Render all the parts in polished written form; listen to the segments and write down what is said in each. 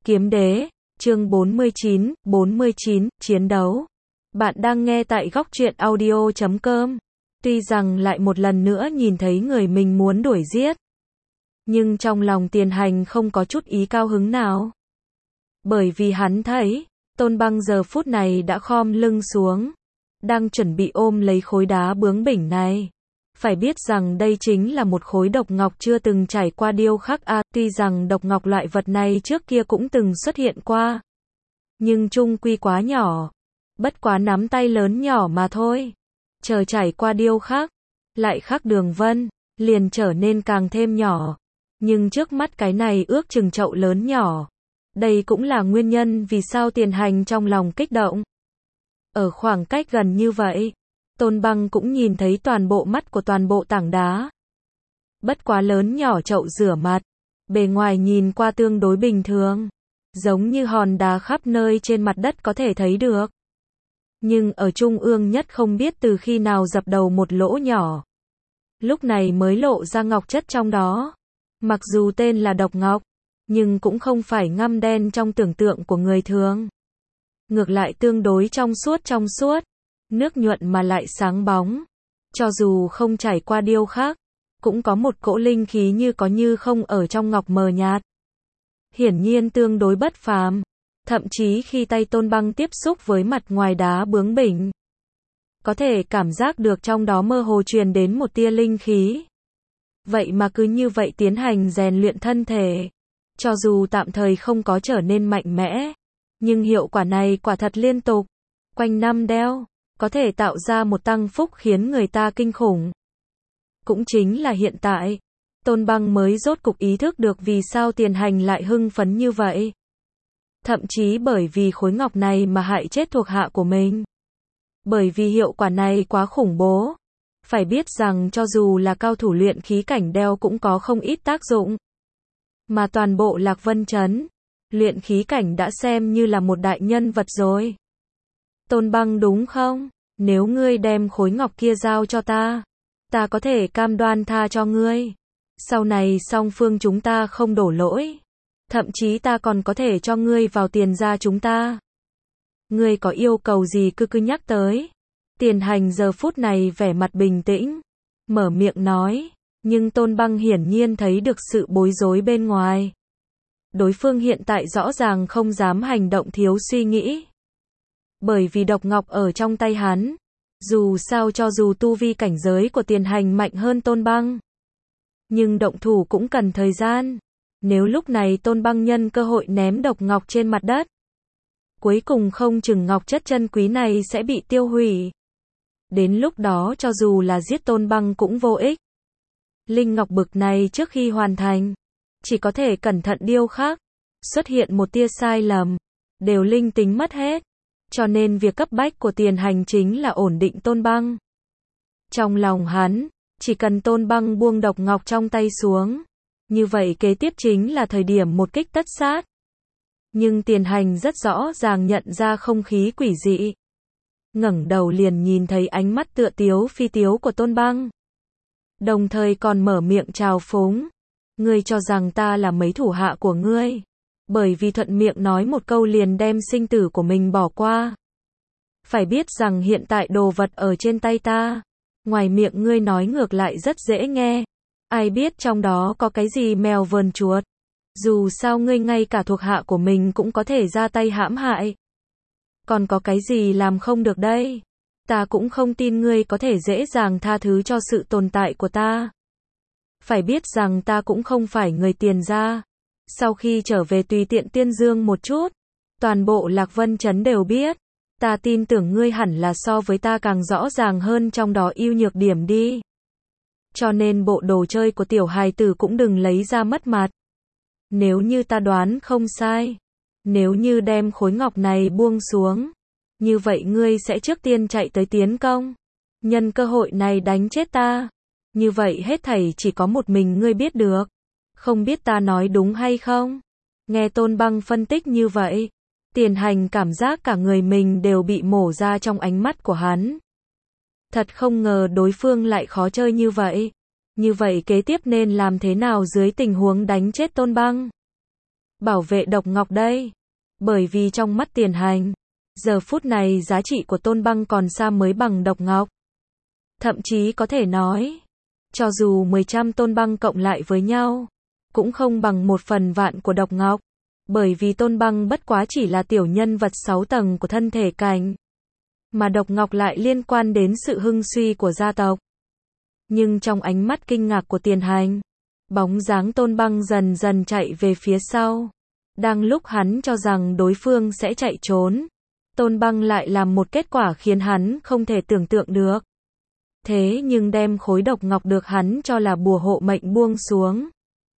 Kiếm đế, chương 49, chiến đấu. Bạn đang nghe tại góc truyện audio.com. Tuy rằng lại một lần nữa nhìn thấy người mình muốn đuổi giết, nhưng trong lòng Tiền Hành không có chút ý cao hứng nào. Bởi vì hắn thấy, Tôn Băng giờ phút này đã khom lưng xuống, đang chuẩn bị ôm lấy khối đá bướng bỉnh này. Phải biết rằng đây chính là một khối độc ngọc chưa từng trải qua điêu khắc tuy rằng độc ngọc loại vật này trước kia cũng từng xuất hiện qua, nhưng chung quy quá nhỏ, bất quá nắm tay lớn nhỏ mà thôi. Chờ trải qua điêu khắc, lại khắc đường vân, liền trở nên càng thêm nhỏ. Nhưng trước mắt cái này ước chừng chậu lớn nhỏ. Đây cũng là nguyên nhân vì sao Tiền Hành trong lòng kích động. Ở khoảng cách gần như vậy, Tôn Băng cũng nhìn thấy toàn bộ mắt của toàn bộ tảng đá. Bất quá lớn nhỏ chậu rửa mặt, bề ngoài nhìn qua tương đối bình thường, giống như hòn đá khắp nơi trên mặt đất có thể thấy được. Nhưng ở trung ương nhất không biết từ khi nào dập đầu một lỗ nhỏ. Lúc này mới lộ ra ngọc chất trong đó. Mặc dù tên là độc ngọc, nhưng cũng không phải ngăm đen trong tưởng tượng của người thường. Ngược lại tương đối trong suốt, nước nhuận mà lại sáng bóng. Cho dù không trải qua điêu khắc, cũng có một cỗ linh khí như có như không ở trong ngọc mờ nhạt. Hiển nhiên tương đối bất phàm. Thậm chí khi tay Tôn Băng tiếp xúc với mặt ngoài đá bướng bỉnh, có thể cảm giác được trong đó mơ hồ truyền đến một tia linh khí. Vậy mà cứ như vậy tiến hành rèn luyện thân thể. Cho dù tạm thời không có trở nên mạnh mẽ, nhưng hiệu quả này quả thật liên tục, quanh năm đeo, có thể tạo ra một tăng phúc khiến người ta kinh khủng. Cũng chính là hiện tại, Tôn Băng mới rốt cục ý thức được vì sao Tiền Hành lại hưng phấn như vậy. Thậm chí bởi vì khối ngọc này mà hại chết thuộc hạ của mình. Bởi vì hiệu quả này quá khủng bố. Phải biết rằng cho dù là cao thủ luyện khí cảnh đeo cũng có không ít tác dụng. Mà toàn bộ Lạc Vân Trấn, luyện khí cảnh đã xem như là một đại nhân vật rồi. Tôn Băng đúng không? Nếu ngươi đem khối ngọc kia giao cho ta, ta có thể cam đoan tha cho ngươi. Sau này song phương chúng ta không đổ lỗi. Thậm chí ta còn có thể cho ngươi vào tiền gia chúng ta. Ngươi có yêu cầu gì cứ nhắc tới. Tiền Hành giờ phút này vẻ mặt bình tĩnh, mở miệng nói, nhưng Tôn Băng hiển nhiên thấy được sự bối rối bên ngoài. Đối phương hiện tại rõ ràng không dám hành động thiếu suy nghĩ. Bởi vì độc ngọc ở trong tay hắn, dù sao cho dù tu vi cảnh giới của Tiền Hành mạnh hơn Tôn Băng, nhưng động thủ cũng cần thời gian. Nếu lúc này Tôn Băng nhân cơ hội ném độc ngọc trên mặt đất, cuối cùng không chừng ngọc chất chân quý này sẽ bị tiêu hủy. Đến lúc đó cho dù là giết Tôn Băng cũng vô ích. Linh ngọc bực này trước khi hoàn thành, chỉ có thể cẩn thận điêu khắc. Xuất hiện một tia sai lầm, đều linh tính mất hết. Cho nên việc cấp bách của Tiền Hành chính là ổn định Tôn Băng. Trong lòng hắn, chỉ cần Tôn Băng buông độc ngọc trong tay xuống, như vậy kế tiếp chính là thời điểm một kích tất sát. Nhưng Tiền Hành rất rõ ràng nhận ra không khí quỷ dị. Ngẩng đầu liền nhìn thấy ánh mắt tựa tiếu phi tiếu của Tôn Băng. Đồng thời còn mở miệng trào phúng. Ngươi cho rằng ta là mấy thủ hạ của ngươi. Bởi vì thuận miệng nói một câu liền đem sinh tử của mình bỏ qua. Phải biết rằng hiện tại đồ vật ở trên tay ta. Ngoài miệng ngươi nói ngược lại rất dễ nghe. Ai biết trong đó có cái gì mèo vờn chuột. Dù sao ngươi ngay cả thuộc hạ của mình cũng có thể ra tay hãm hại. Còn có cái gì làm không được đây? Ta cũng không tin ngươi có thể dễ dàng tha thứ cho sự tồn tại của ta. Phải biết rằng ta cũng không phải người Tiền gia. Sau khi trở về tùy tiện Tiên Dương một chút, toàn bộ Lạc Vân Trấn đều biết. Ta tin tưởng ngươi hẳn là so với ta càng rõ ràng hơn trong đó ưu nhược điểm đi. Cho nên bộ đồ chơi của tiểu hài tử cũng đừng lấy ra mất mặt. Nếu như ta đoán không sai, nếu như đem khối ngọc này buông xuống, như vậy ngươi sẽ trước tiên chạy tới tiến công, nhân cơ hội này đánh chết ta. Như vậy hết thảy chỉ có một mình ngươi biết được. Không biết ta nói đúng hay không? Nghe Tôn Băng phân tích như vậy, Tiền Hành cảm giác cả người mình đều bị mổ ra trong ánh mắt của hắn. Thật không ngờ đối phương lại khó chơi như vậy. Như vậy kế tiếp nên làm thế nào dưới tình huống đánh chết Tôn Băng? bảo vệ độc ngọc đây. Bởi vì trong mắt Tiền Hành, giờ phút này giá trị của Tôn Băng còn xa mới bằng độc ngọc. Thậm chí có thể nói, cho dù 10 Tôn Băng cộng lại với nhau, cũng không bằng 1/1000 của độc ngọc. Bởi vì Tôn Băng bất quá chỉ là tiểu nhân vật 6 tầng của thân thể cảnh, mà độc ngọc lại liên quan đến sự hưng suy của gia tộc. Nhưng trong ánh mắt kinh ngạc của Tiền Hành, bóng dáng Tôn Băng dần dần chạy về phía sau. Đang lúc hắn cho rằng đối phương sẽ chạy trốn, Tôn Băng lại làm một kết quả khiến hắn không thể tưởng tượng được. Thế nhưng đem khối độc ngọc được hắn cho là bùa hộ mệnh buông xuống.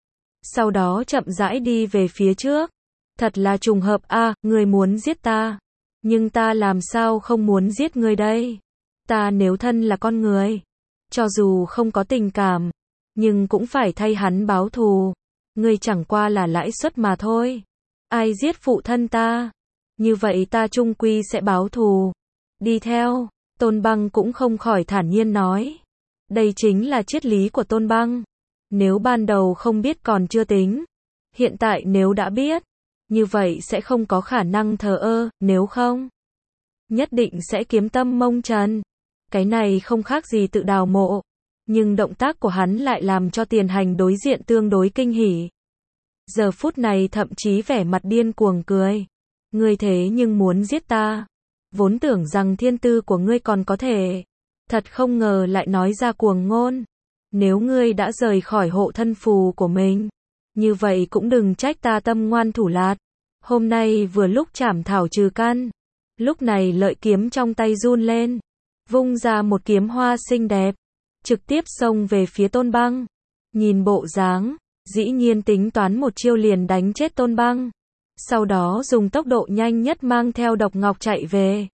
Sau đó chậm rãi đi về phía trước. Thật là trùng hợp a, ngươi muốn giết ta. Nhưng ta làm sao không muốn giết ngươi đây? Ta nếu thân là con người, cho dù không có tình cảm, nhưng cũng phải thay hắn báo thù. Ngươi chẳng qua là lãi suất mà thôi. Ai giết phụ thân ta? Như vậy ta chung quy sẽ báo thù. Đi theo, Tôn Băng cũng không khỏi thản nhiên nói. Đây chính là triết lý của Tôn Băng. Nếu ban đầu không biết còn chưa tính. Hiện tại nếu đã biết, như vậy sẽ không có khả năng thờ ơ, nếu không, nhất định sẽ kiếm tâm mông trần. Cái này không khác gì tự đào mộ. Nhưng động tác của hắn lại làm cho Tiền Hành đối diện tương đối kinh hỉ. Giờ phút này thậm chí vẻ mặt điên cuồng cười. Ngươi thế nhưng muốn giết ta. Vốn tưởng rằng thiên tư của ngươi còn có thể. Thật không ngờ lại nói ra cuồng ngôn. Nếu ngươi đã rời khỏi hộ thân phù của mình, như vậy cũng đừng trách ta tâm ngoan thủ lạt. Hôm nay vừa lúc chảm thảo trừ căn. Lúc này lợi kiếm trong tay run lên, vung ra một kiếm hoa xinh đẹp, trực tiếp xông về phía Tôn Băng. Nhìn bộ dáng, dĩ nhiên tính toán một chiêu liền đánh chết Tôn Băng. Sau đó dùng tốc độ nhanh nhất mang theo độc ngọc chạy về.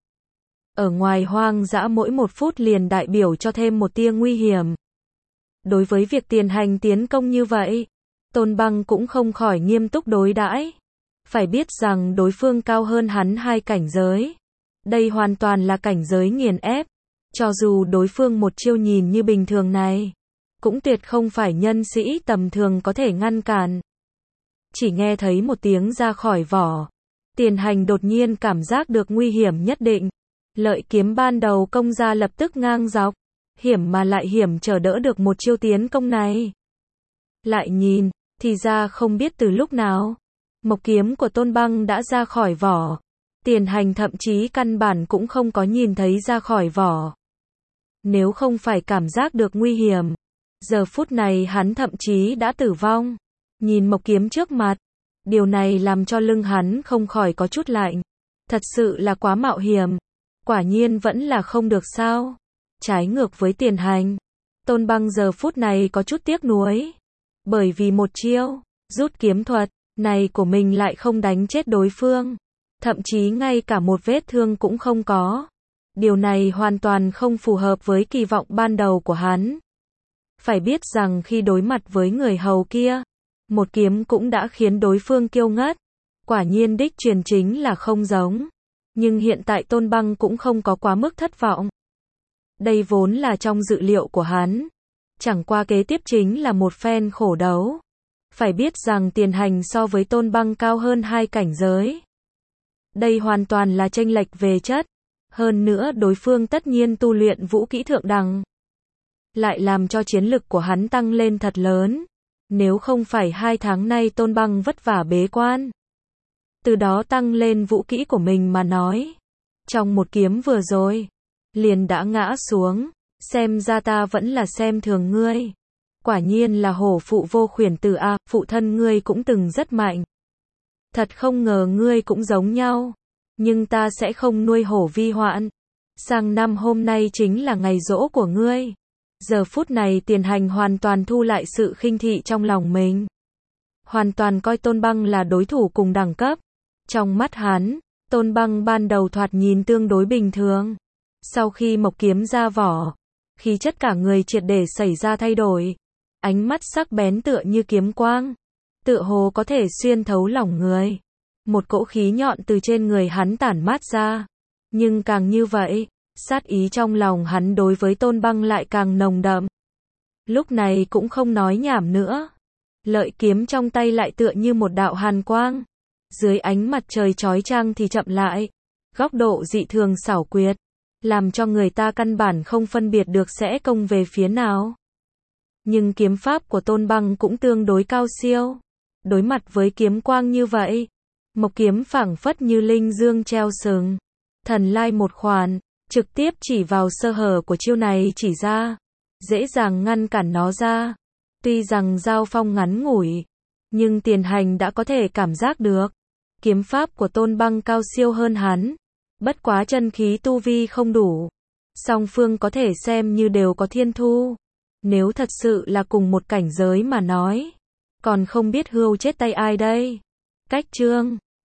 Ở ngoài hoang dã mỗi 1 phút liền đại biểu cho thêm một tia nguy hiểm. Đối với việc Tiền Hành tiến công như vậy, Tôn Băng cũng không khỏi nghiêm túc đối đãi. Phải biết rằng đối phương cao hơn hắn 2 cảnh giới. Đây hoàn toàn là cảnh giới nghiền ép. Cho dù đối phương một chiêu nhìn như bình thường này, cũng tuyệt không phải nhân sĩ tầm thường có thể ngăn cản. Chỉ nghe thấy một tiếng ra khỏi vỏ. Tiền Hành đột nhiên cảm giác được nguy hiểm nhất định. Lợi kiếm ban đầu công ra lập tức ngang dọc. Hiểm mà lại hiểm chờ đỡ được một chiêu tiến công này. Lại nhìn, thì ra không biết từ lúc nào, mộc kiếm của Tôn Băng đã ra khỏi vỏ. Tiền Hành thậm chí căn bản cũng không có nhìn thấy ra khỏi vỏ. Nếu không phải cảm giác được nguy hiểm, giờ phút này hắn thậm chí đã tử vong. Nhìn mộc kiếm trước mặt, điều này làm cho lưng hắn không khỏi có chút lạnh. Thật sự là quá mạo hiểm. Quả nhiên vẫn là không được sao. Trái ngược với Tiền Hành, Tôn Băng giờ phút này có chút tiếc nuối. Bởi vì một chiêu, rút kiếm thuật, này của mình lại không đánh chết đối phương. Thậm chí ngay cả một vết thương cũng không có. Điều này hoàn toàn không phù hợp với kỳ vọng ban đầu của hắn. Phải biết rằng khi đối mặt với người hầu kia, một kiếm cũng đã khiến đối phương kiêu ngất. Quả nhiên đích truyền chính là không giống. Nhưng hiện tại Tôn Băng cũng không có quá mức thất vọng. Đây vốn là trong dự liệu của hắn. Chẳng qua kế tiếp chính là một phen khổ đấu. Phải biết rằng Tiền Hành so với Tôn Băng cao hơn 2 cảnh giới. Đây hoàn toàn là chênh lệch về chất. Hơn nữa đối phương tất nhiên tu luyện vũ kỹ thượng đẳng. Lại làm cho chiến lực của hắn tăng lên thật lớn. Nếu không phải 2 tháng nay Tôn Băng vất vả bế quan, từ đó tăng lên vũ kỹ của mình mà nói, trong một kiếm vừa rồi, liền đã ngã xuống. Xem ra ta vẫn là xem thường ngươi. Quả nhiên là hổ phụ vô khuyển tử a, phụ thân ngươi cũng từng rất mạnh. Thật không ngờ ngươi cũng giống nhau. Nhưng ta sẽ không nuôi hổ vi hoạn. Sang năm hôm nay chính là ngày giỗ của ngươi. Giờ phút này Tiền Hành hoàn toàn thu lại sự khinh thị trong lòng mình. Hoàn toàn coi Tôn Băng là đối thủ cùng đẳng cấp. Trong mắt hắn, Tôn Băng ban đầu thoạt nhìn tương đối bình thường. Sau khi mộc kiếm ra vỏ, khí chất cả người triệt để xảy ra thay đổi. Ánh mắt sắc bén tựa như kiếm quang. Tựa hồ có thể xuyên thấu lòng người. Một cỗ khí nhọn từ trên người hắn tản mát ra. Nhưng càng như vậy, sát ý trong lòng hắn đối với Tôn Băng lại càng nồng đậm. Lúc này cũng không nói nhảm nữa. Lợi kiếm trong tay lại tựa như một đạo hàn quang. Dưới ánh mặt trời chói chang thì chậm lại. Góc độ dị thường xảo quyệt, làm cho người ta căn bản không phân biệt được sẽ công về phía nào. Nhưng kiếm pháp của Tôn Băng cũng tương đối cao siêu. Đối mặt với kiếm quang như vậy, mộc kiếm phảng phất như linh dương treo sừng. Thần lai một khoản, trực tiếp chỉ vào sơ hở của chiêu này chỉ ra. Dễ dàng ngăn cản nó ra. Tuy rằng giao phong ngắn ngủi, nhưng Tiền Hành đã có thể cảm giác được. Kiếm pháp của Tôn Băng cao siêu hơn hắn. Bất quá chân khí tu vi không đủ. Song phương có thể xem như đều có thiên thu. Nếu thật sự là cùng một cảnh giới mà nói, còn không biết hươu chết tay ai đây. Cách chương